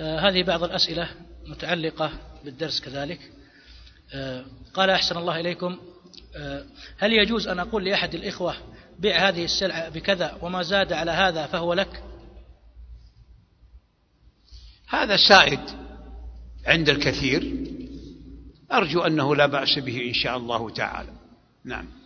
هذه بعض الأسئلة متعلقة بالدرس كذلك. قال أحسن الله إليكم، هل يجوز أن أقول لأحد الإخوة بيع هذه السلعة بكذا وما زاد على هذا فهو لك؟ هذا سائد عند الكثير، أرجو أنه لا بأس به إن شاء الله تعالى. نعم.